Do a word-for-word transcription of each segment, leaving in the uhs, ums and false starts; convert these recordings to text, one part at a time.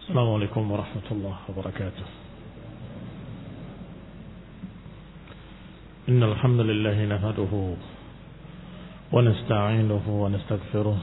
السلام عليكم ورحمة الله وبركاته. إن الحمد لله نحمده ونستعينه ونستغفره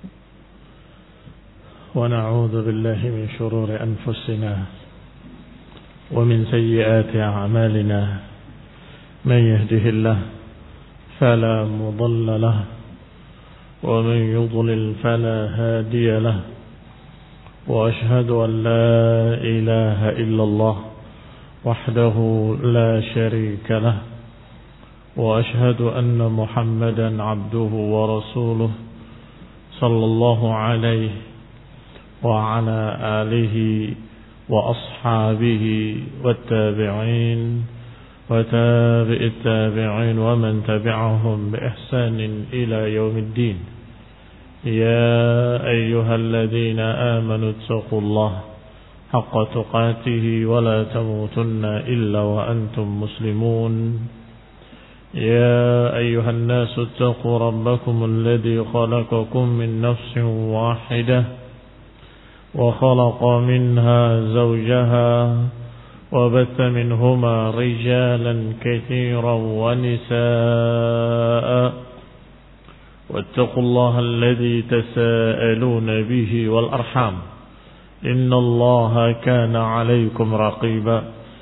ونعوذ بالله من شرور أنفسنا ومن سيئات أعمالنا. من يهده الله فلا مضل له ومن يضلل فلا هادي له، وأشهد أن لا إله إلا الله وحده لا شريك له، وأشهد أن محمدا عبده ورسوله صلى الله عليه وعلى آله وأصحابه والتابعين وتابع التابعين ومن تبعهم بإحسان إلى يوم الدين. يا أيها الذين آمنوا اتقوا الله حق تقاته ولا تموتن إلا وأنتم مسلمون. يا أيها الناس اتقوا ربكم الذي خلقكم من نفس واحدة وخلق منها زوجها وبث منهما رجالا كثيرا ونساء، واتقوا الله الذي تساءلون به والأرحام إن الله كان عليكم رقيبا.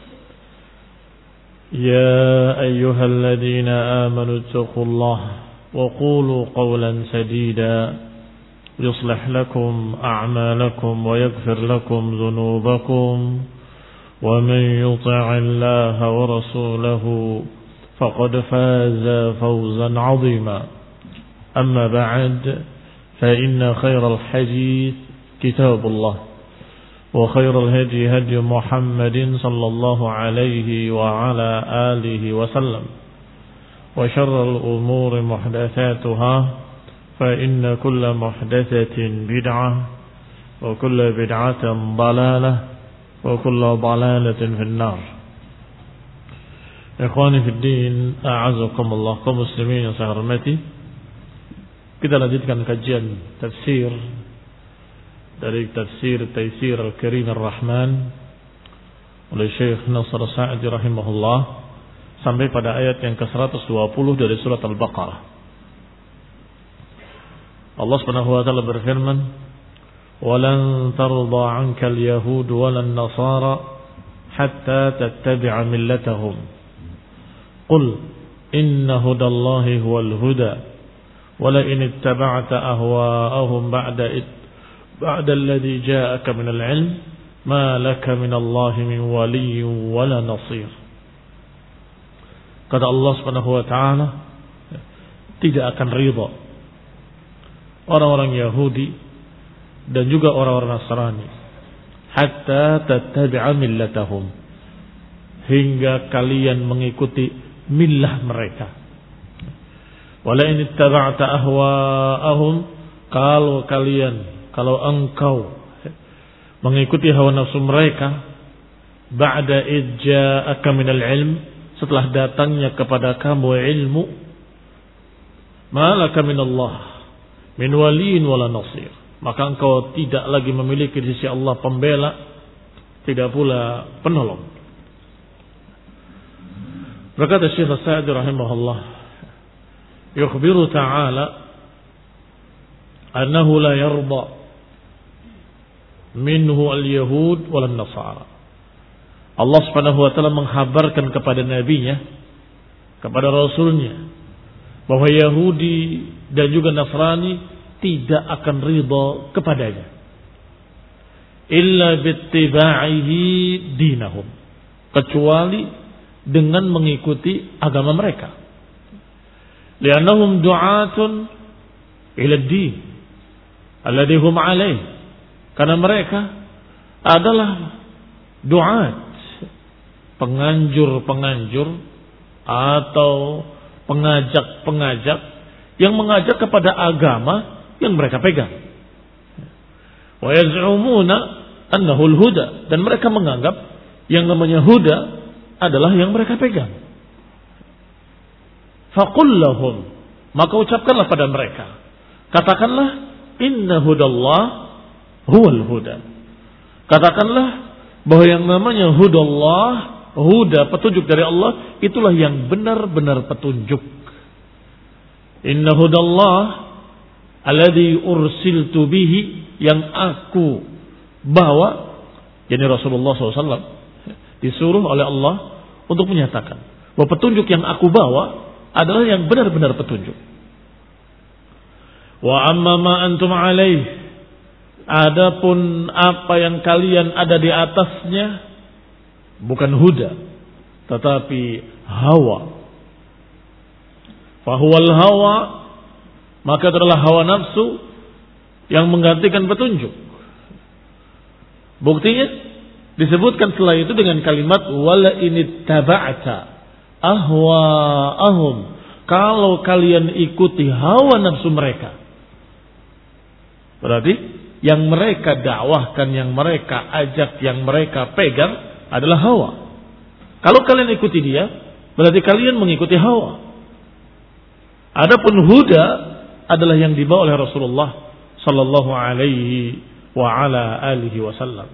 يا أيها الذين آمنوا اتقوا الله وقولوا قولا سديدا يصلح لكم أعمالكم ويغفر لكم ذنوبكم، ومن يطع الله ورسوله فقد فاز فوزا عظيما. أما بعد، فإن خير الحديث كتاب الله، وخير الهدي هدي محمد صلى الله عليه وعلى آله وسلم، وشر الأمور محدثاتها، فإن كل محدثة بدعة وكل بدعة ضلالة وكل ضلالة في النار. Ikhwani fi din, a'azakumullah, kaum muslimin yang saya hormati. Kita lanjutkan kajian tafsir dari tafsir Taisir Al-Karim Ar-Rahman oleh Syekh Nasr Sa'di rahimahullah sampai pada ayat yang ke seratus dua puluh dari surat Al-Baqarah. Allah Subhanahu wa taala berfirman, "Walan tarda 'anka al-yahud walan nasara hatta tattabi'a millatahum. Qul inna hudallahi huwal huda. ولئن اتبعت أهواءهم بعد بعد الذي جاءك من العلم ما لك من الله من ولي ولا نصير." Kata Allah Subhanahu wa taala, tidak akan ridha orang-orang Yahudi dan juga orang-orang Nasrani hatta tattabi'a millatahum, hingga kalian mengikuti millah mereka. Wala in ittaba'ta ahwa'ahum, kalau kalian, kalau engkau mengikuti hawa nafsu mereka, ba'da id ja'aka minal ilm, setelah datangnya kepada kamu ilmu, malaka minallah min waliyin wala nasir, maka engkau tidak lagi memiliki di sisi Allah pembela, tidak pula penolong. Berkata Syekh Sa'di rahimahullah, yukhbiru ta'ala annahu la yarda minhu al-yahud wal nasara. Allah Subhanahu wa taala menghabarkan kepada nabinya, kepada rasulnya, bahwa Yahudi dan juga Nasrani tidak akan ridha kepadanya illa bittiba'ihi dinahum, kecuali dengan mengikuti agama mereka. Li'annahum du'atun ila ad-din alladhi hum 'alaih, karena mereka adalah du'at, penganjur-penganjur atau pengajak-pengajak yang mengajak kepada agama yang mereka pegang. Wa yaz'umuna annahu al-huda, dan mereka menganggap yang namanya huda adalah yang mereka pegang. Faqul lahum, maka ucapkanlah pada mereka, katakanlah inna hudallah huwal huda, Katakanlah bahwa yang namanya hudallah, huda, petunjuk dari Allah, itulah yang benar-benar petunjuk. Inna hudallah alladhi ursiltu bihi, yang aku bawa, jadi Rasulullah shallallahu alaihi wasallam disuruh oleh Allah untuk menyatakan bahwa petunjuk yang aku bawa adalah yang benar-benar petunjuk. Wa amma ma antum alaih, adapun apa yang kalian ada di atasnya bukan huda tetapi hawa. Fahuwal hawa, maka adalah hawa nafsu yang menggantikan petunjuk. Buktinya disebutkan setelah itu dengan kalimat wala inittaba'ta ahwa'ahum, kalau kalian ikuti hawa nafsu mereka. Berarti yang mereka dakwahkan, yang mereka ajak, yang mereka pegang adalah hawa. Kalau kalian ikuti dia, berarti kalian mengikuti hawa. Adapun huda adalah yang dibawa oleh Rasulullah sallallahu alaihi wa ala alihi wasallam.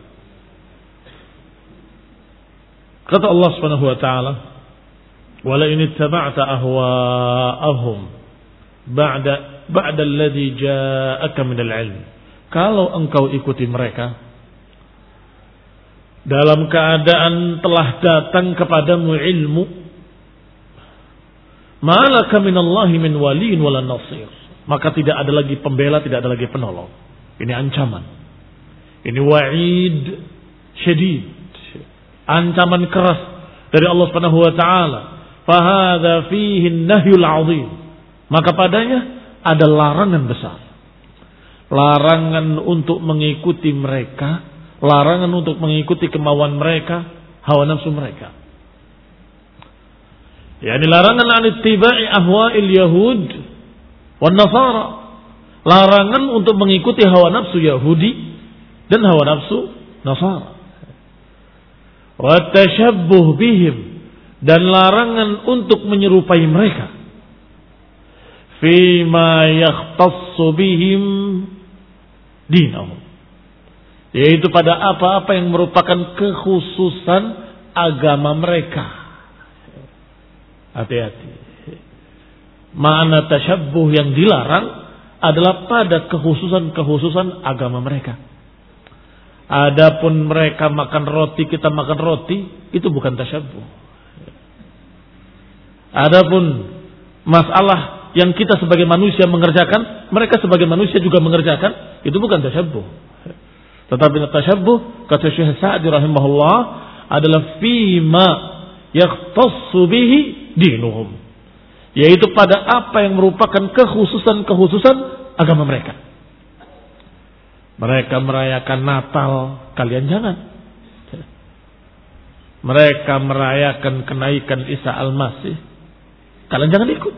Kata Allah Subhanahu wa taala, "Wala in ittaba'ta ahwa'ahum ba'da ba'da alladhi ja'aka minal 'ilm." Kalau engkau ikuti mereka dalam keadaan telah datang kepadamu ilmu, malaka minallahi min waliyin wala nasir, maka tidak ada lagi pembela, tidak ada lagi penolong. Ini ancaman. Ini wa'id syadid, ancaman keras dari Allah Subhanahu wa taala. Fa hadza fihi an-nahyul 'azim. Maka padanya ada larangan besar. Larangan untuk mengikuti mereka, larangan untuk mengikuti kemauan mereka, hawa nafsu mereka. Yani larangan an ittiba'i ahwa'il yahud wan nasara. Larangan untuk mengikuti hawa nafsu Yahudi dan hawa nafsu Nasara. Wa tashabbuh bihim, dan larangan untuk menyerupai mereka. Fima yakhtassu bihim dinahum, yaitu pada apa-apa yang merupakan kekhususan agama mereka. Hati-hati. Makna tasyabbuh yang dilarang adalah pada kekhususan-kekhususan agama mereka. Adapun mereka makan roti, kita makan roti, itu bukan tasyabbuh. Adapun masalah yang kita sebagai manusia mengerjakan, mereka sebagai manusia juga mengerjakan, itu bukan tasyabbuh. Tetapi tasyabbuh, kata Syekh Sa'di rahimahullah, adalah fima yakhtassu bihi dinuhum, yaitu pada apa yang merupakan kekhususan-kekhususan agama mereka. Mereka merayakan Natal, kalian jangan. Mereka merayakan kenaikan Isa Al-Masih, kalian jangan ikut.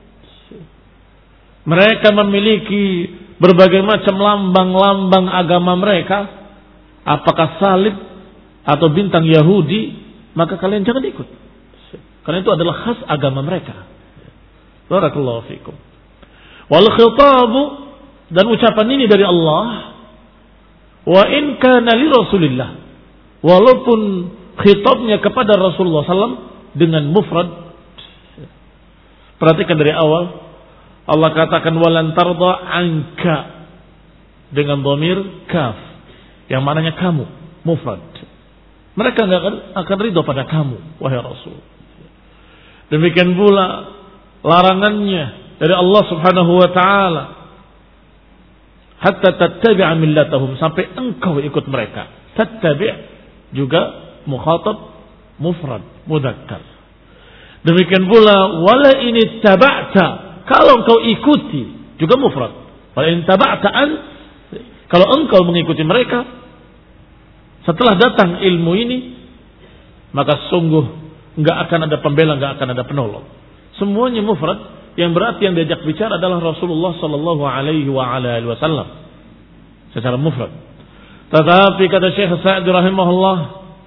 Mereka memiliki berbagai macam lambang-lambang agama mereka, apakah salib atau bintang Yahudi, maka kalian jangan ikut. Karena itu adalah khas agama mereka. Barakallahu fikum. Wal khitabu, dan ucapan ini dari Allah, wa in kana li Rasulillah, walaupun khitabnya kepada Rasulullah sallallahu alaihi wasallam dengan mufrad. Perhatikan dari awal Allah katakan walan tarda anka dengan dhamir kaf yang maknanya kamu, mufrad. Mereka enggak akan, akan ridho pada kamu wahai Rasul. Demikian pula larangannya dari Allah Subhanahu wa taala, hatta tattabi'a millatahum, sampai engkau ikut mereka. Tattabi' juga mukhatab mufrad mudzakkar. Demikian pula wala in ittaba'ta, kalau engkau ikuti, juga mufrad. Wala in taba'ta an, kalau engkau mengikuti mereka setelah datang ilmu ini, maka sungguh enggak akan ada pembela, enggak akan ada penolong. Semuanya mufrad, yang berarti yang diajak bicara adalah Rasulullah sallallahu alaihi wa ala alihi wasallam secara mufrad. Tetapi kata Syekh Sa'di rahimahullah,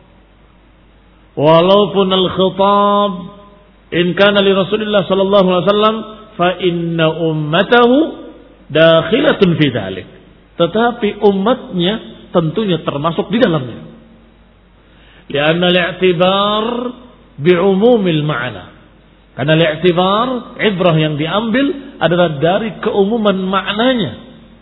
walaupun al-khitab in kana li Rasulillah sallallahu alaihi wasallam fa inna ummatahu dakhilatun fi dzalik. Tetapi umatnya tentunya termasuk di dalamnya. Lianna al-i'tibar bi'umumil ma'na. Karena al-i'tibar, ibrah yang diambil adalah dari keumuman maknanya.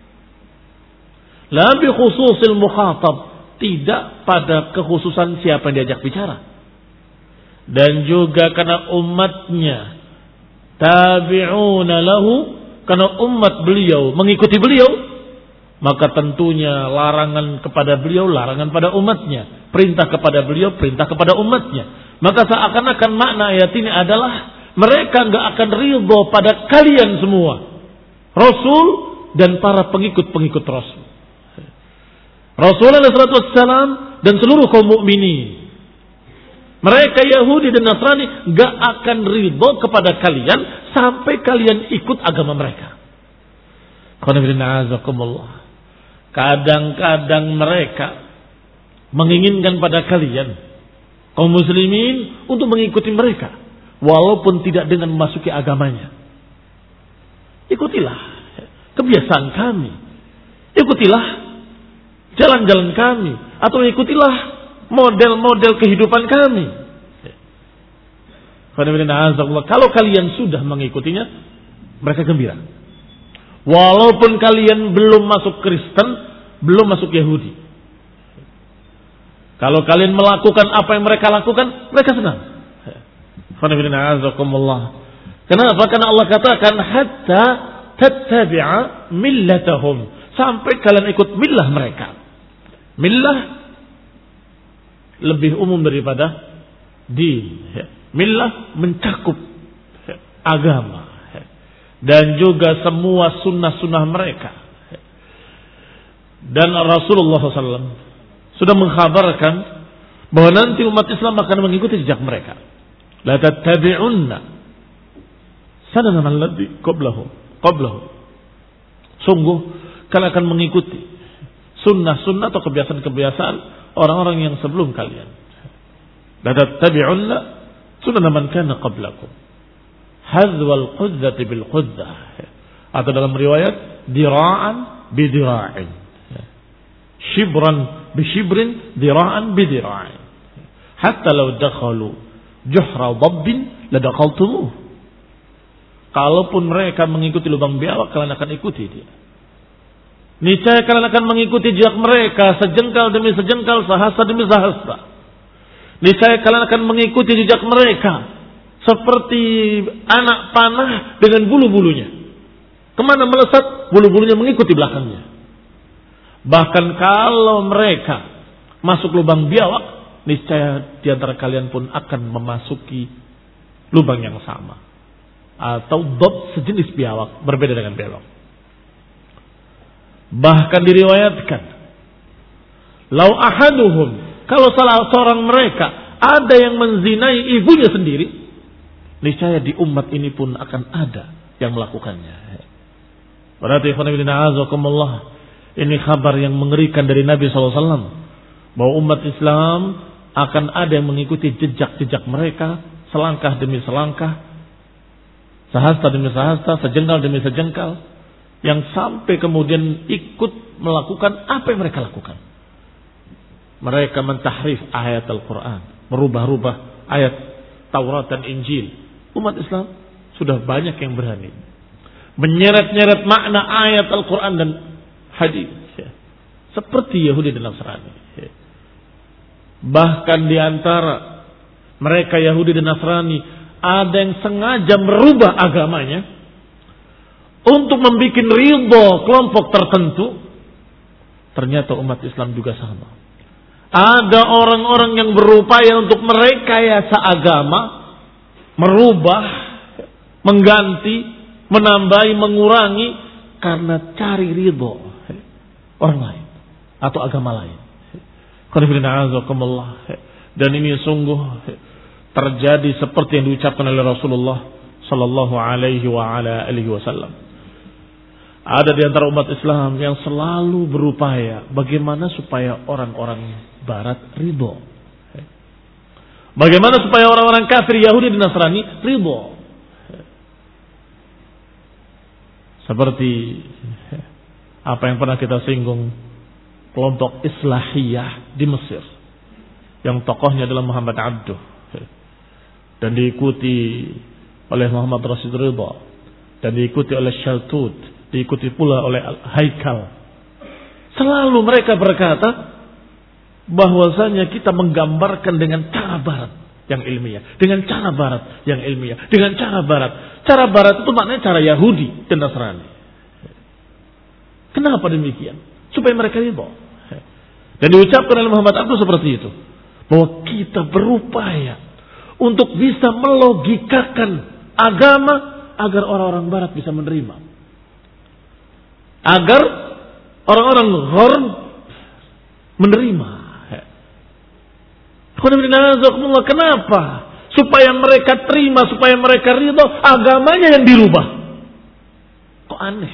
La bi khususil mukhatab, tidak pada kekhususan siapa yang diajak bicara. Dan juga karena umatnya tabi'una lahu, karena umat beliau mengikuti beliau, maka tentunya larangan kepada beliau, larangan pada umatnya. Perintah kepada beliau, perintah kepada umatnya. Maka seakan-akan makna ayat ini adalah mereka enggak akan ridho pada kalian semua, Rasul dan para pengikut-pengikut Rasul. Rasulullah shallallahu alaihi wasallam dan seluruh kaum mukminin. Mereka Yahudi dan Nasrani enggak akan ridho kepada kalian sampai kalian ikut agama mereka. Kadang-kadang mereka menginginkan pada kalian kaum muslimin untuk mengikuti mereka walaupun tidak dengan memasuki agamanya. Ikutilah kebiasaan kami, ikutilah jalan-jalan kami, atau ikutilah model-model kehidupan kami. Kalau kalian sudah mengikutinya, mereka gembira. Walaupun kalian belum masuk Kristen, belum masuk Yahudi. Kalau kalian melakukan apa yang mereka lakukan, mereka senang. Kenapa? Karena Allah katakan hatta tattabi'a millatahum, sampai kalian ikut millah mereka. Millah lebih umum daripada din. Millah mencakup agama dan juga semua sunnah-sunnah mereka. Dan Rasulullah shallallahu alaihi wasallam sudah mengkhabarkan bahwa nanti umat Islam akan mengikuti jejak mereka. La tattabi'unna sanana man ladzi qablahum qablahum. Sungguh kalian akan mengikuti sunnah-sunnah atau kebiasaan-kebiasaan orang-orang yang sebelum kalian. La tattabi'unna sunana man kana qablakum. Hadzwal qudzati bil qudzah. Atau dalam riwayat dira'an bi dira'in. Shibran bi shibrin, dira'an bi dira'in. Hatta law dakhalu juhra dabbin la dakhaltumuh. Kalaupun mereka mengikuti lubang biawak, kalian akan ikuti dia. Niscaya kalian akan mengikuti jejak mereka sejengkal demi sejengkal, sahasta demi sahasta. Niscaya kalian akan mengikuti jejak mereka seperti anak panah dengan bulu-bulunya. Kemana melesat, bulu-bulunya mengikuti belakangnya. Bahkan kalau mereka masuk lubang biawak, niscaya di antara kalian pun akan memasuki lubang yang sama. Atau dob sejenis biawak, berbeda dengan biawak. Bahkan diriwayatkan, lau ahaduhum, kalau salah seorang mereka ada yang menzinai ibunya sendiri, niscaya di umat ini pun akan ada yang melakukannya. Berarti ini kabar yang mengerikan dari Nabi shallallahu alaihi wasallam bahwa umat Islam akan ada yang mengikuti jejak-jejak mereka selangkah demi selangkah, sahasta demi sahasta, sejengkal demi sejengkal, yang sampai kemudian ikut melakukan apa yang mereka lakukan. Mereka mentahrif ayat Al-Quran, merubah-rubah ayat Taurat dan Injil. Umat Islam sudah banyak yang berani menyeret-nyeret makna ayat Al-Quran dan hadis, seperti Yahudi dan Nasrani. Bahkan di antara mereka Yahudi dan Nasrani ada yang sengaja merubah agamanya untuk membuat ridho kelompok tertentu. Ternyata umat Islam juga sama. Ada orang-orang yang berupaya untuk merekayasa agama, merubah, mengganti, menambahi, mengurangi karena cari ridho orang lain atau agama lain. Dan ini sungguh terjadi seperti yang diucapkan oleh Rasulullah sallallahu alaihi wa ala alihi wasallam. Ada di antara umat Islam yang selalu berupaya bagaimana supaya orang-orang barat ridho. Bagaimana supaya orang-orang kafir Yahudi dan Nasrani ridho. Seperti apa yang pernah kita singgung kelompok Islahiyah di Mesir, yang tokohnya adalah Muhammad Abduh, dan diikuti oleh Muhammad Rashid Ridha, dan diikuti oleh Shaltut, diikuti pula oleh Haikal. Selalu mereka berkata bahwasanya kita menggambarkan dengan cara barat yang ilmiah, dengan cara barat yang ilmiah, dengan cara barat. Cara barat itu maknanya cara Yahudi dan Nasrani. Kenapa demikian? Supaya mereka ridha. Dan diucapkan oleh Muhammad Abduh seperti itu, bahwa kita berupaya untuk bisa melogikakan agama agar orang-orang barat bisa menerima, agar orang-orang Gharb menerima. Kenapa? Supaya mereka terima, supaya mereka ridha, agamanya yang dirubah. Kok aneh?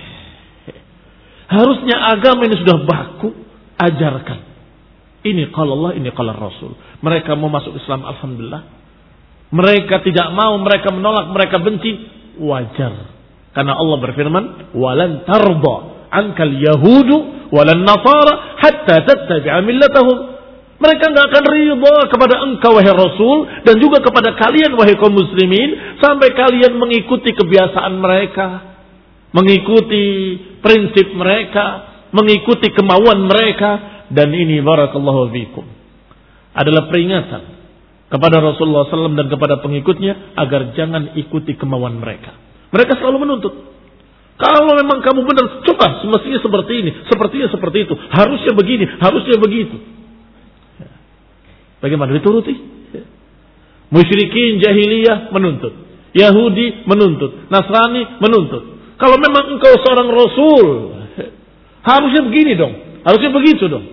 Harusnya agama ini sudah baku, ajarkan. Ini qala Allah, ini qala Rasul. Mereka mau masuk Islam, alhamdulillah. Mereka tidak mau, mereka menolak, mereka benci, wajar. Karena Allah berfirman, walan tarda ankal yahudu walan nasara hatta tattabi'a millatahum. Mereka enggak akan ridha kepada engkau wahai Rasul, dan juga kepada kalian wahai kaum muslimin, sampai kalian mengikuti kebiasaan mereka, mengikuti prinsip mereka, mengikuti kemauan mereka. Dan ini barakallahu fikum adalah peringatan kepada Rasulullah sallallahu alaihi wasallam dan kepada pengikutnya agar jangan ikuti kemauan mereka. Mereka selalu menuntut, kalau memang kamu benar, coba semestinya seperti ini, sepertinya seperti itu, harusnya begini, harusnya begitu. Bagaimana dituruti? Musyrikin jahiliyah menuntut, Yahudi menuntut, Nasrani menuntut. Kalau memang engkau seorang Rasul, harusnya begini dong, harusnya begitu dong.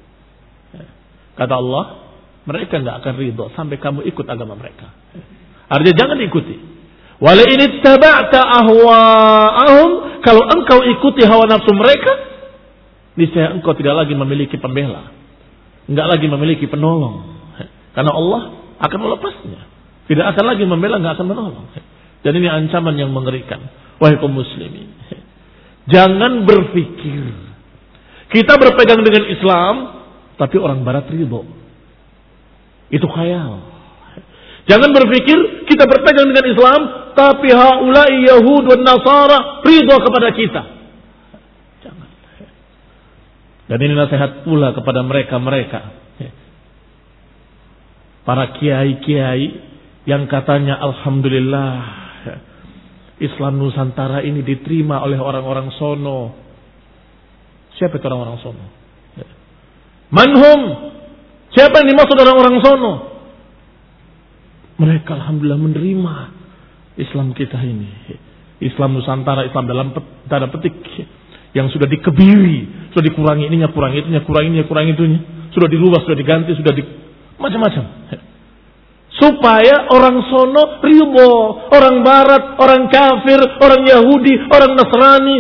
Kata Allah, mereka enggak akan ridha sampai kamu ikut agama mereka. Artinya jangan ikuti. Wala in ittaba'ta ahwa'ahum, kalau engkau ikuti hawa nafsu mereka, niscaya engkau tidak lagi memiliki pembela, enggak lagi memiliki penolong. Karena Allah akan melepasnya. Tidak akan lagi membela, enggak akan menolong. Dan ini ancaman yang mengerikan. Wahai kaum muslimin, jangan berpikir kita berpegang dengan Islam tapi orang barat ridho. Itu khayal. Jangan berpikir kita berpegang dengan Islam tapi haula'i Yahud dan Nasara ridho kepada kita. Jangan. Dan ini nasihat pula kepada mereka-mereka, para kiai-kiai yang katanya alhamdulillah Islam Nusantara ini diterima oleh orang-orang sono. Siapa itu orang-orang sono? Manhum? Siapa yang dimaksud orang-orang sono? Mereka alhamdulillah menerima Islam kita ini. Islam Nusantara, Islam dalam tanda petik yang sudah dikebiri, sudah dikurangi ininya, kurangi itunya, kurangi ininya, kurangi itunya, sudah dirubah, sudah diganti, sudah di macam-macam. Supaya orang sono ridho, orang barat, orang kafir, orang Yahudi, orang Nasrani.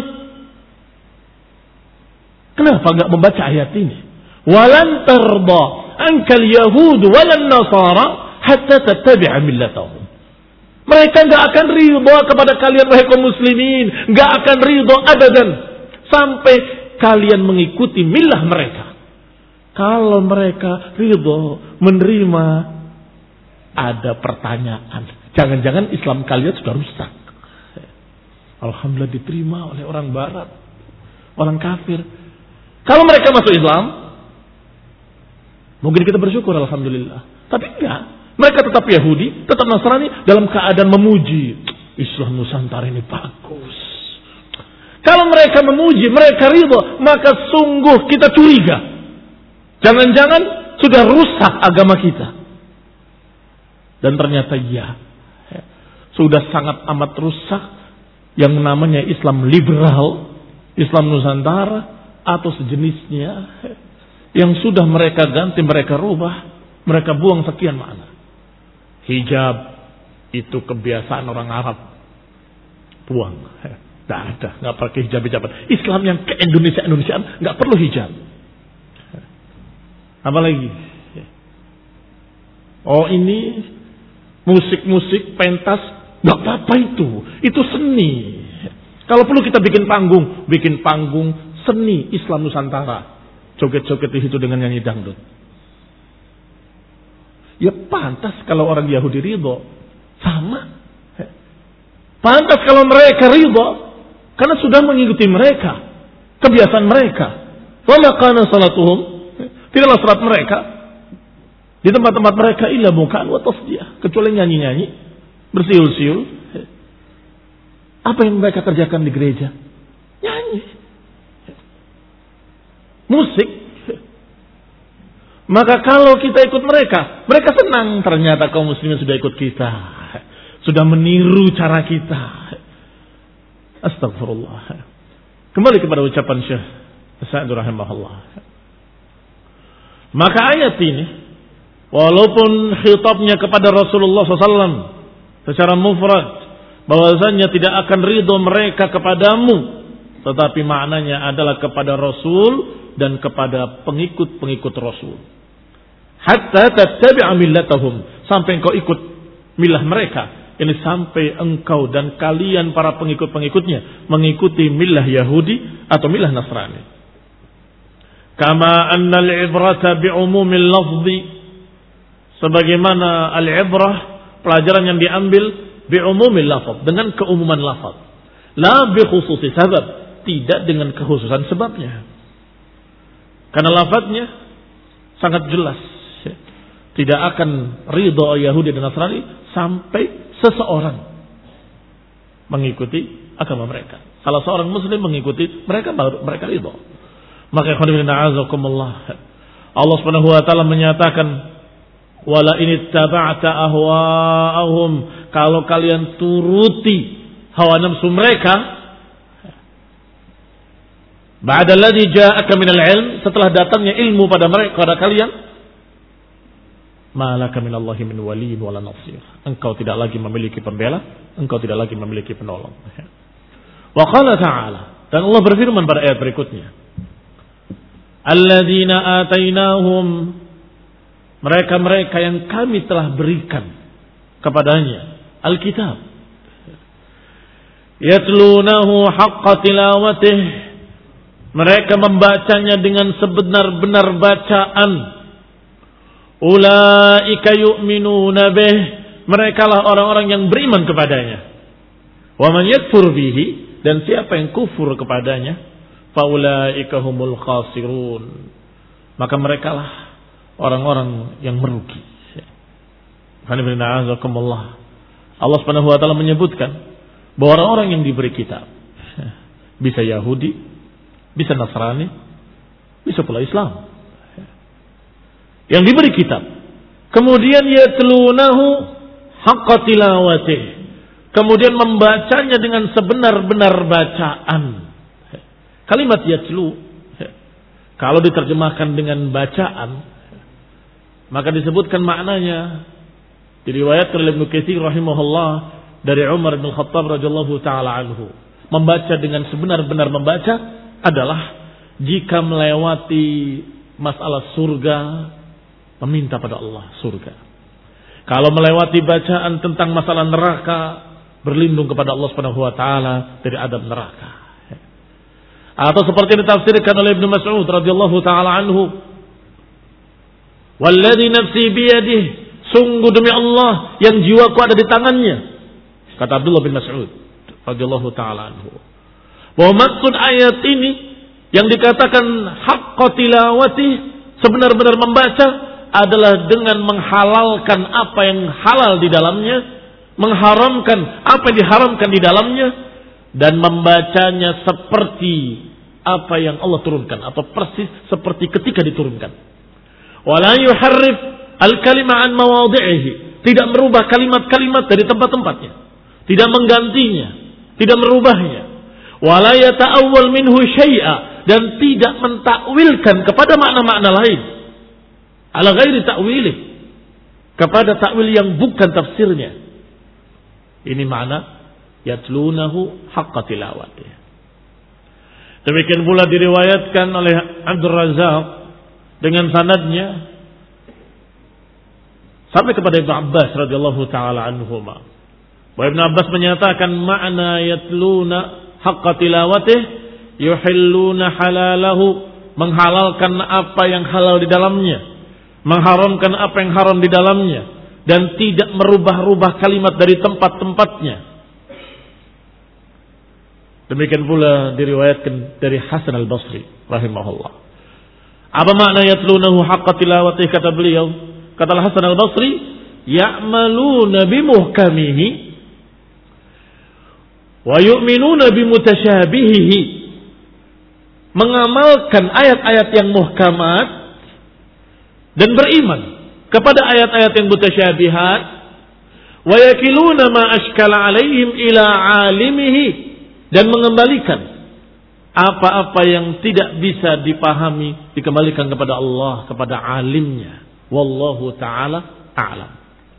Kenapa enggak membaca ayat ini? Walan tarda ankal yahud walan nasara hatta tattabi'a millatahum. Mereka enggak akan ridho kepada kalian wahai kaum muslimin, enggak akan ridho abadan sampai kalian mengikuti millah mereka. Kalau mereka ridho menerima, ada pertanyaan. Jangan-jangan Islam kalian sudah rusak. Alhamdulillah diterima oleh orang barat, orang kafir. Kalau mereka masuk Islam, mungkin kita bersyukur alhamdulillah. Tapi enggak. Mereka tetap Yahudi, tetap Nasrani dalam keadaan memuji Islam Nusantara ini bagus. Kalau mereka memuji, mereka ridho, maka sungguh kita curiga. Jangan-jangan sudah rusak agama kita. Dan ternyata iya, sudah sangat amat rusak yang namanya Islam liberal, Islam Nusantara atau sejenisnya, yang sudah mereka ganti, mereka rubah, mereka buang sekian makna. Hijab itu kebiasaan orang Arab, buang, tidak ada, nggak pakai hijab-hijaban. Islam yang ke Indonesia Indonesiaan nggak perlu hijab. Apalagi, oh ini musik-musik pentas, nggak apa-apa itu, itu seni. Kalau perlu kita bikin panggung, bikin panggung seni Islam Nusantara. joget-joget di situ dengan nyanyi dangdut. Ya pantas kalau orang Yahudi ridho. Sama. Pantas kalau mereka ridho. Karena sudah mengikuti mereka. Kebiasaan mereka. Wa ma kana salatuhum. Tidaklah salat mereka di tempat-tempat mereka illa bukan wa tasdiyah. Kecuali nyanyi-nyanyi. Bersiul-siul. Apa yang mereka kerjakan di gereja? Nyanyi. Musik. Maka kalau kita ikut mereka, mereka senang ternyata kaum muslimin sudah ikut kita. Sudah meniru cara kita. Astagfirullah. Kembali kepada ucapan Syekh Sa'd rahimahullah. Maka ayat ini, walaupun khitabnya kepada Rasulullah shallallahu alaihi wasallam secara mufrad, bahwasanya tidak akan ridho mereka kepadamu, tetapi maknanya adalah kepada Rasul dan kepada pengikut-pengikut Rasul. Hatta tattabi'a millatahum, sampai engkau ikut milah mereka. Ini sampai engkau dan kalian para pengikut-pengikutnya mengikuti milah Yahudi atau milah Nasrani. Kama anna al-ibrata bi'umumil lafzi, sebagaimana al-ibrah pelajaran yang diambil bi'umumil lafaz, dengan keumuman lafaz. La bi khususi sabab, tidak dengan kekhususan sebabnya. Karena lafaznya sangat jelas. Tidak akan ridho Yahudi dan Nasrani sampai seseorang mengikuti agama mereka. Salah seorang muslim mengikuti mereka, baru mereka ridho. Maka Allah Subhanahu wa taala menyatakan, wala in ittaba'ta ahwa'ahum, kalau kalian turuti hawa nafsu mereka, ba'da alladhi ja'aka minal ilm, setelah datangnya ilmu pada mereka, pada kalian, malaka minallahi min waliyyin wala nasir, engkau tidak lagi memiliki pembela, engkau tidak lagi memiliki penolong. Wa qala ta'ala, dan Allah berfirman pada ayat berikutnya, alladzina atainahum, mereka-mereka yang kami telah berikan kepadanya Alkitab, yatlunahu haqqa tilawatih, mereka membacanya dengan sebenar-benar bacaan. Ulaika yu'minuna bih, mereka lah orang-orang yang beriman kepadanya. Wa man yakfur bihi, dan siapa yang kufur kepadanya, fa ulaika humul khasirun, maka mereka lah orang-orang yang merugi. Allah Subhanahu wa taala menyebutkan bahwa orang-orang yang diberi kitab, bisa Yahudi, bisa Nasrani, bisa pula Islam, yang diberi kitab, kemudian yatlunahu haqqa tilawatih, kemudian membacanya dengan sebenar-benar bacaan. Kalimat yatlu, kalau diterjemahkan dengan bacaan, maka disebutkan maknanya, diriwayatkan oleh Ibnu Katsir rahimahullah dari Umar bin Khattab radhiyallahu taala anhu, membaca dengan sebenar-benar membaca adalah jika melewati masalah surga, meminta pada Allah surga. Kalau melewati bacaan tentang masalah neraka, berlindung kepada Allah Subhanahu wa taala dari adab neraka. Atau seperti ditafsirkan oleh Ibnu Mas'ud radhiyallahu taala anhu, walladzi nafsi biyadihi, sungguh demi Allah yang jiwaku ada di tangannya, kata Abdullah bin Mas'ud radhiyallahu taala anhu, bahwa maksud ayat ini yang dikatakan haqqa tilawati, sebenar-benar membaca, adalah dengan menghalalkan apa yang halal di dalamnya, mengharamkan apa yang diharamkan di dalamnya, dan membacanya seperti apa yang Allah turunkan, atau persis seperti ketika diturunkan. Wala yuharrif al-kalima an mawadhi'ihi, tidak merubah kalimat-kalimat dari tempat-tempatnya, tidak menggantinya, tidak merubahnya. Wala yata'awwal minhu syai'a, dan tidak mentakwilkan kepada makna-makna lain, ala ghairi ta'wilih, kepada takwil yang bukan tafsirnya. Ini makna yatlunahu haqqa tilawatih. Demikian pula diriwayatkan oleh Abdul Razzaq dengan sanadnya sampai kepada Ibnu Abbas radhiyallahu taala anhuma. Wa Ibnu Abbas menyatakan makna yatluna haqqa tilawatih yuhilluna halalahu menghalalkan apa yang halal di dalamnya, mengharamkan apa yang haram di dalamnya, dan tidak merubah-rubah kalimat dari tempat-tempatnya. Demikian pula diriwayatkan dari Hasan al-Basri rahimahullah. Apa makna yatlunahu haqqa tilawatihi? Kata beliau, kata Hasan al-Basri, ya'maluna bimuhkamihi wa yu'minuna bimutasyabihihi. Mengamalkan ayat-ayat yang muhkamat dan beriman kepada ayat-ayat yang mutasyabihat, wa yakiluna ma ashkala alaihim ila alimihi, dan mengembalikan apa-apa yang tidak bisa dipahami dikembalikan kepada Allah, kepada alimnya. Wallahu ta'ala a'lam.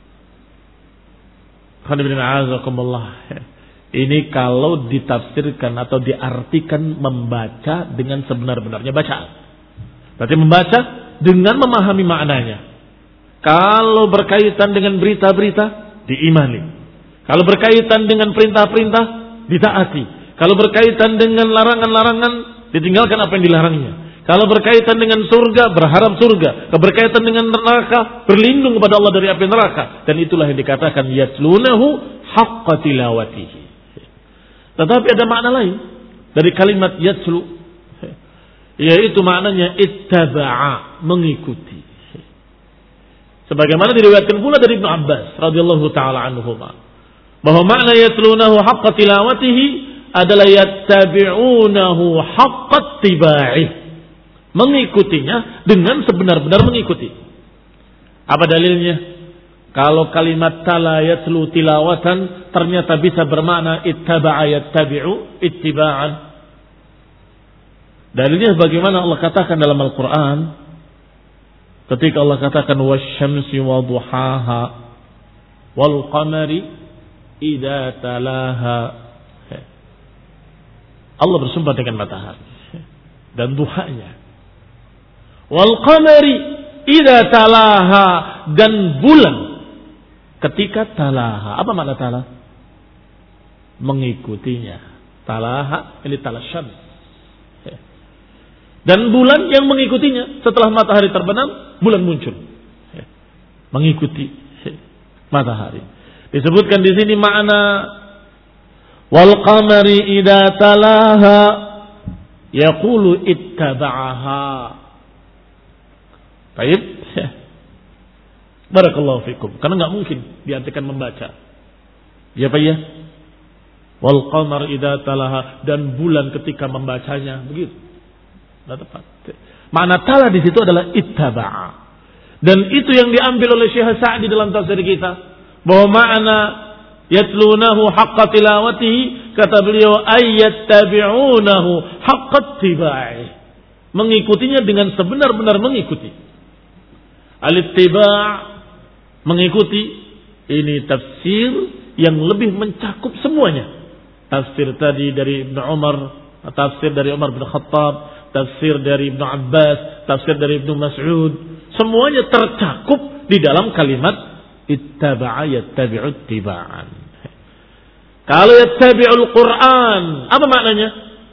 Ini kalau ditafsirkan atau diartikan membaca dengan sebenar-benarnya bacaan. Berarti membaca dengan memahami maknanya. Kalau berkaitan dengan berita-berita, diimani. Kalau berkaitan dengan perintah-perintah, ditaati. Kalau berkaitan dengan larangan-larangan, ditinggalkan apa yang dilarangnya. Kalau berkaitan dengan surga, berharap surga. Kalau berkaitan dengan neraka, berlindung kepada Allah dari api neraka. Dan itulah yang dikatakan yatlunahu haqqa tilawatihi. Tetapi ada makna lain dari kalimat yatlu, yaitu maknanya ittaba'a, mengikuti. Sebagaimana diriwayatkan pula dari Ibnu Abbas radhiyallahu taala anhuma, bahwa makna yatlunahu haqqa tilawatihi adalah yattabi'unahu haqqa ittiba'i, mengikutinya dengan sebenar-benar mengikuti. Apa dalilnya? Kalau kalimat tala yatlu tilawatan ternyata bisa bermakna ittaba'a yattabi'u ittiba'an. Dalilnya bagaimana Allah katakan dalam Al-Quran, ketika Allah katakan wasyamsi wa duhaha wal qamari idza talaha. Allah bersumpah dengan matahari dan duhanya. Wal qamari idza talaha, dan bulan ketika talaha. Apa makna talaha? Mengikutinya. Talaha ini talasyan. Dan bulan yang mengikutinya. Setelah matahari terbenam, bulan muncul. Mengikuti matahari. Disebutkan di sini makna wal qamari idza talaha yaqulu ittaba'aha. Baik. Barakallahu fikum. Karena nggak mungkin diartikan membaca. Ya Pak ya. Wal qamar idza talaha, dan bulan ketika membacanya, begitu. Tidak tepat. Makna tala di situ adalah ittaba'a. Dan itu yang diambil oleh Syekh Sa'di dalam tafsir kita, bahwa makna yatlunahu haqqa tilawatihi, kata beliau ayyattabi'unahu haqqa ittiba'i, mengikutinya dengan sebenar-benar mengikuti. Al-ittiba' mengikuti, ini tafsir yang lebih mencakup semuanya. Tafsir tadi dari Ibnu Umar, tafsir dari Umar bin Khattab, tafsir dari Ibnu Abbas, tafsir dari Ibnu Mas'ud, semuanya tercakup di dalam kalimat ittaba'a yattabi'u ittiba'an. Kalau yattabi'ul Qur'an, apa maknanya?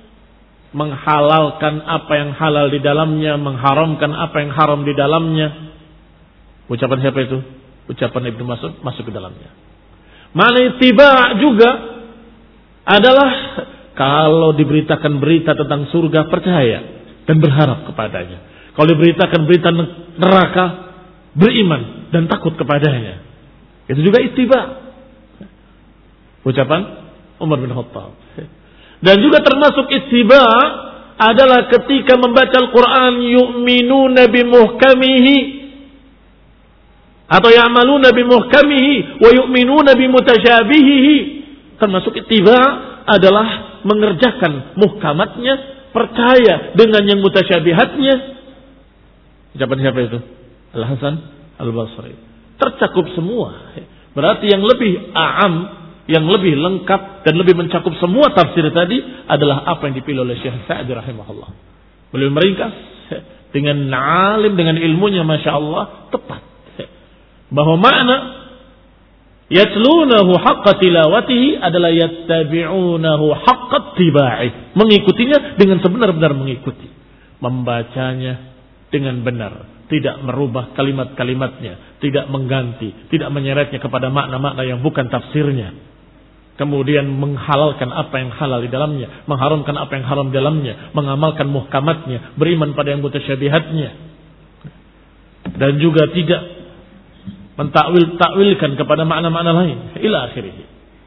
Menghalalkan apa yang halal di dalamnya, mengharamkan apa yang haram di dalamnya. Ucapan siapa itu? Ucapan Ibnu Mas'ud masuk ke dalamnya. Makna ittiba' juga adalah kalau diberitakan berita tentang surga, percaya dan berharap kepadanya. Kalau diberitakan berita neraka, beriman dan takut kepadanya. Itu juga ittiba'. Ucapan Umar bin Khattab. Dan juga termasuk ittiba' adalah ketika membaca Al-Quran, yu'minuna bimuhkamihi atau ya'maluna bimuhkamihi wa yu'minuna bimutasyabihihi. Termasuk ittiba' adalah mengerjakan muhkamatnya, percaya dengan yang mutasyabihatnya. Ucapan siapa itu? Al-Hasan Al-Basri. Tercakup semua. Berarti yang lebih a'am, yang lebih lengkap dan lebih mencakup semua tafsir tadi adalah apa yang dipilih oleh Syekh Sa'di rahimahullah. Beliau meringkas dengan alim, dengan ilmunya, masya Allah, tepat. Bahwa makna yatlunahu haqqa tilawatihi adalah yattabi'unahu haqqa ittiba'i, mengikutinya dengan sebenar-benar mengikuti. membacanya dengan benar, tidak merubah kalimat-kalimatnya, tidak mengganti, tidak menyeretnya kepada makna-makna yang bukan tafsirnya. Kemudian menghalalkan apa yang halal di dalamnya, mengharamkan apa yang haram di dalamnya, mengamalkan muhkamatnya, beriman pada yang mutasyabihatnya. Dan juga tidak mentakwil-takwilkan kepada makna-makna lain. Ila akhirih.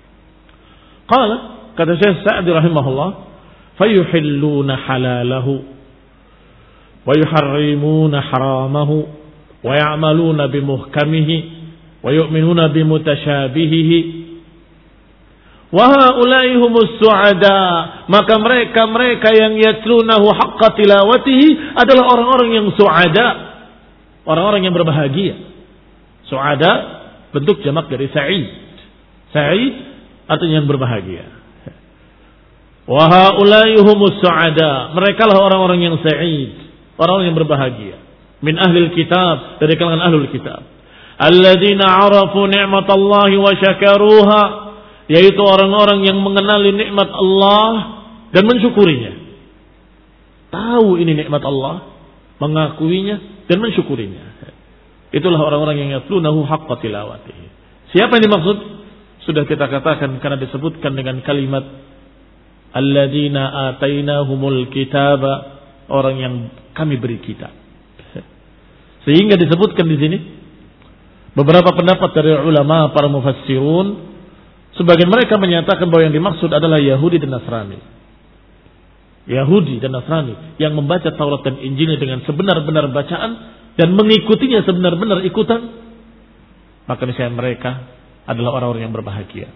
Qala, kata Syekh Sa'di rahimahullah, fayuhilluna halalahu wa yuharrimuna haramahu wa ya'maluna bimuhkamihi wa yu'minuna bimutasyabihihi. Wa haula'i humus su'ada, maka mereka-mereka yang yatlunahu haqqa tilawatihi adalah orang-orang yang su'ada, orang-orang yang berbahagia. Su'ada bentuk jamak dari sa'id. Sa'id artinya yang berbahagia. Wa haula'i humus su'ada, merekalah orang-orang yang sa'id, orang-orang yang berbahagia. Min ahlil kitab, dari kalangan ahlul kitab. Alladzina 'arafu ni'matallahi wa syakaruha, yaitu orang-orang yang mengenali nikmat Allah dan mensyukurinya. Tahu ini nikmat Allah, mengakuinya dan mensyukurinya. Itulah orang-orang yang yatlunahu haqqa tilawatihi. Siapa yang dimaksud? Sudah kita katakan karena disebutkan dengan kalimat alladzina atainahumul kitaba, orang yang kami beri kitab. Sehingga disebutkan di sini beberapa pendapat dari ulama para mufassirun. Sebagian mereka menyatakan bahwa yang dimaksud adalah Yahudi dan Nasrani. Yahudi dan Nasrani yang membaca Taurat dan Injilnya dengan sebenar-benar bacaan dan mengikutinya sebenar-benar ikutan, maka misalnya mereka adalah orang-orang yang berbahagia.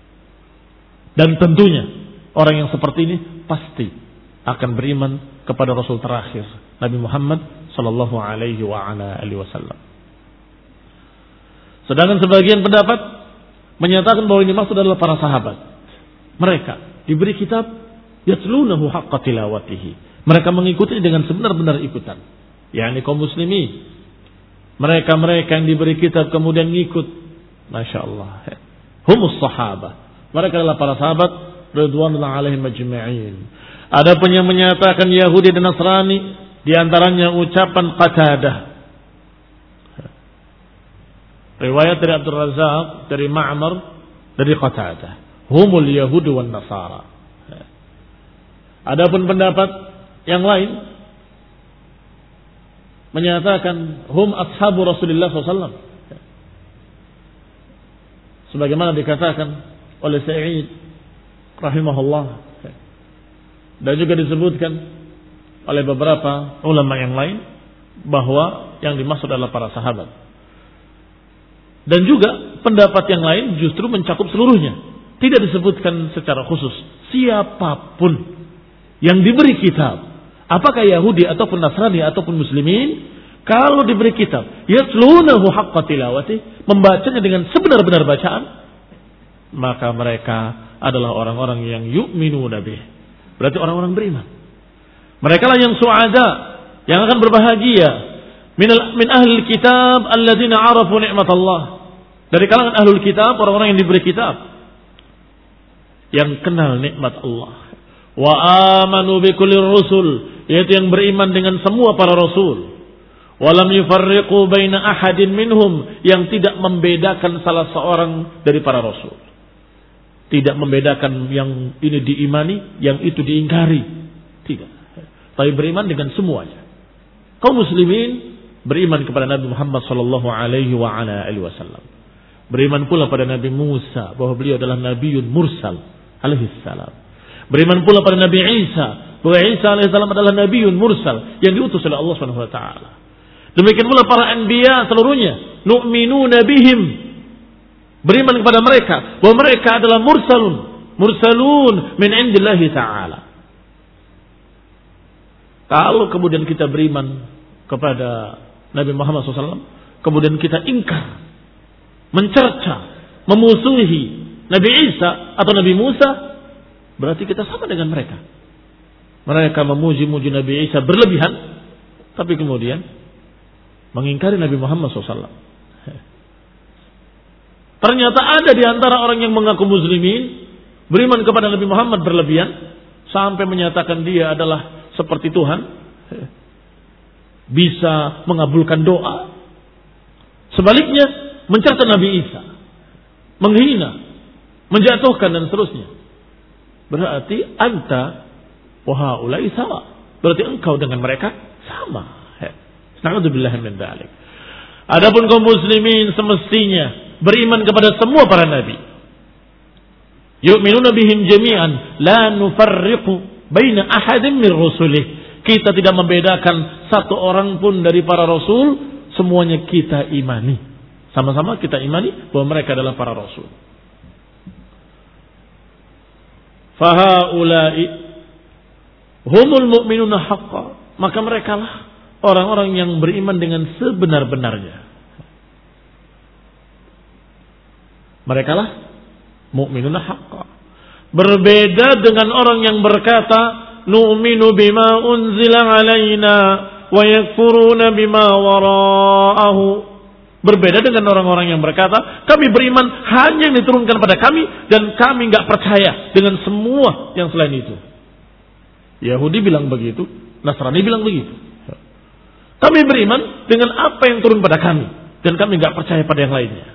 Dan tentunya orang yang seperti ini pasti akan beriman kepada Rasul terakhir, Nabi Muhammad sallallahu alaihi wa ala alihi wasallam. Sedangkan sebagian pendapat menyatakan bahwa ini maksud adalah para sahabat. Mereka diberi kitab yatlunahu haqqa tilawatihi. Mereka mengikuti dengan sebenar-benar ikutan. yakni kaum muslimin. Mereka-mereka yang diberi kitab kemudian ngikut. Masya Allah. Humus sahabah. Mereka adalah para sahabat radhiyallahu alaihim ajma'in. Ada pun yang menyatakan Yahudi dan Nasrani, di antaranya ucapan Qatadah. Riwayat dari Abdul Razak, dari Ma'mar, dari Qatadah. Humul Yahudi wan Nasara. Adapun pendapat yang lain menyatakan hum ashabu Rasulullah sallallahu alaihi wasallam. Sebagaimana dikatakan oleh Sa'id rahimahullah, dan juga disebutkan oleh beberapa ulama yang lain bahwa yang dimaksud adalah para sahabat. Dan juga pendapat yang lain justru mencakup seluruhnya. Tidak disebutkan secara khusus siapapun yang diberi kitab, apakah Yahudi ataupun Nasrani ataupun Muslimin, kalau diberi kitab yatlunahu haqqa tilawati, membacanya dengan sebenar-benar bacaan, maka mereka adalah orang-orang yang yu'minuna bih. Berarti orang-orang beriman. Mereka lah yang su'ada, yang akan berbahagia. Min, min ahli kitab alladzina arafu ni'matallah. Dari kalangan ahlul kitab, orang-orang yang diberi kitab, yang kenal nikmat Allah. Wa amanu bi kulli rusul, yaitu yang beriman dengan semua para rasul. Walam yufarriqu baina ahadin minhum, yang tidak membedakan salah seorang dari para rasul. Tidak membedakan yang ini diimani, yang itu diingkari. Tidak. Tapi beriman dengan semuanya. Kaum muslimin beriman kepada Nabi Muhammad sallallahu alaihi wa ala alihi wasallam. Beriman pula pada Nabi Musa bahwa beliau adalah nabiyyun mursal alaihi salam. Beriman pula pada Nabi Isa bahwa Isa alaihi salam adalah nabiyyun mursal yang diutus oleh Allah Subhanahu wa taala. Demikian pula para anbiya seluruhnya, nu'minuna bihim. Beriman kepada mereka bahwa mereka adalah mursalun, mursalun min indillahi ta'ala. Kalau kemudian kita beriman kepada Nabi Muhammad shallallahu alaihi wasallam, kemudian kita ingkar, mencerca, memusuhi Nabi Isa atau Nabi Musa, berarti kita sama dengan mereka. Mereka memuji-muji Nabi Isa berlebihan, tapi kemudian mengingkari Nabi Muhammad shallallahu alaihi wasallam. Ternyata ada di antara orang yang mengaku muslimin, beriman kepada Nabi Muhammad berlebihan, sampai menyatakan dia adalah seperti Tuhan. bisa mengabulkan doa. Sebaliknya mencerca Nabi Isa, menghina, menjatuhkan dan seterusnya. Berarti anta wa haula'i sawa. Berarti engkau dengan mereka sama. Na'udzubillahi min dzalik. Adapun kaum muslimin semestinya beriman kepada semua para nabi. Yu'minuna bihim jami'an la nufarriqu baina ahadin min rusulih. Kita tidak membedakan satu orang pun dari para rasul, semuanya kita imani. Sama-sama kita imani bahwa mereka adalah para rasul. Fahaula'i humul mu'minuna haqqan. Maka merekalah orang-orang yang beriman dengan sebenar-benarnya. Merekalah mu'minuna haqqan. Berbeda dengan orang yang berkata, nu'minu bima unzila alaina wa yakfuruna bima wara'ahu. Berbeda dengan orang-orang yang berkata, kami beriman hanya yang diturunkan pada kami dan kami enggak percaya dengan semua yang selain itu. Yahudi bilang begitu, Nasrani bilang begitu. Kami beriman dengan apa yang turun pada kami dan kami enggak percaya pada yang lainnya.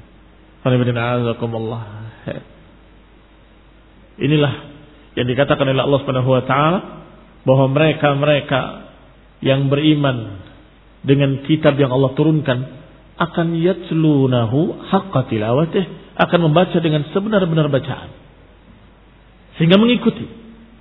Inilah yang dikatakan oleh Allah Subhanahu wa taala bahwa mereka-mereka yang beriman dengan kitab yang Allah turunkan akan yatlunahu haqqa tilawatih, akan membaca dengan sebenar-benar bacaan sehingga mengikuti.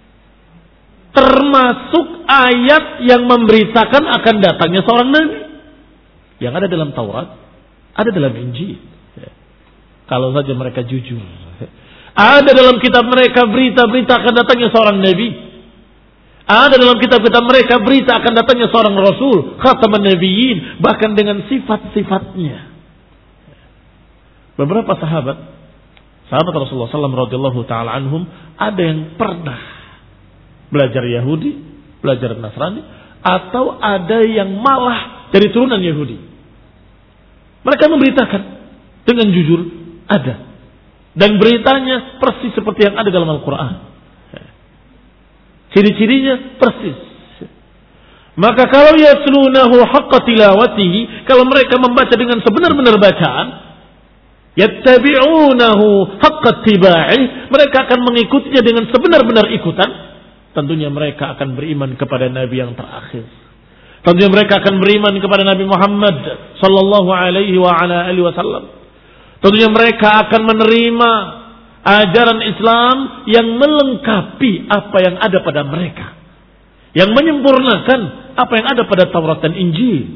Termasuk ayat yang memberitakan akan datangnya seorang nabi yang ada dalam Taurat, ada dalam Injil. Kalau saja mereka jujur. Ada dalam kitab mereka berita-berita akan datangnya seorang nabi. Ada dalam kitab-kitab mereka berita akan datangnya seorang rasul, khataman nabiyyin, bahkan dengan sifat-sifatnya. Beberapa sahabat, sahabat Rasulullah sallallahu alaihi wasallam radhiyallahu taala anhum, ada yang pernah belajar Yahudi, belajar Nasrani, atau ada yang malah dari turunan Yahudi. Mereka memberitakan dengan jujur, ada. Dan beritanya persis seperti yang ada dalam Al-Quran. Ciri-cirinya persis. Maka kalau yatlunahu haqqa tilawatihi, kalau mereka membaca dengan sebenar-benar bacaan, yattabi'unahu haqqa tiba'i, mereka akan mengikutinya dengan sebenar-benar ikutan, tentunya mereka akan beriman kepada Nabi yang terakhir. Tentunya mereka akan beriman kepada Nabi Muhammad sallallahu alaihi wa ala alihi wasallam. Tentunya mereka akan menerima ajaran Islam yang melengkapi apa yang ada pada mereka, yang menyempurnakan apa yang ada pada Taurat dan Injil.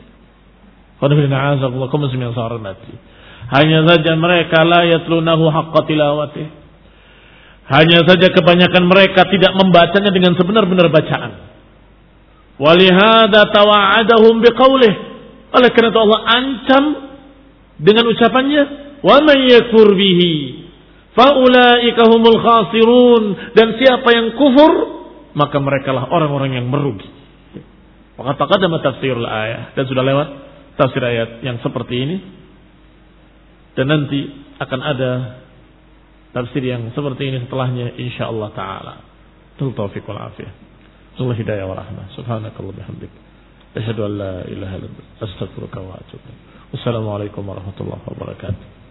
Hanya saja mereka la yatlunahu haqqa tilawatih. Hanya saja kebanyakan mereka tidak membacanya dengan sebenar-benar bacaan. Walihada tawa'adahum biqaulih. Oleh karena itu Allah ancam dengan ucapannya, wa man yakfur bihi faulaika humul khasirun, dan siapa yang kufur maka merekalah orang-orang yang merugi. Maka taqaddama tafsirul ayat, dan sudah lewat tafsir ayat yang seperti ini, dan nanti akan ada tafsir yang seperti ini setelahnya insyaallah taala. Taufiq wal afiyah. Sallallahu hidayah wa rahmah. Subhanakallah bihamdik. Asyhadu an la ilaha illa anta astaghfiruka wa atubu ilaik. Wassalamualaikum warahmatullahi wabarakatuh.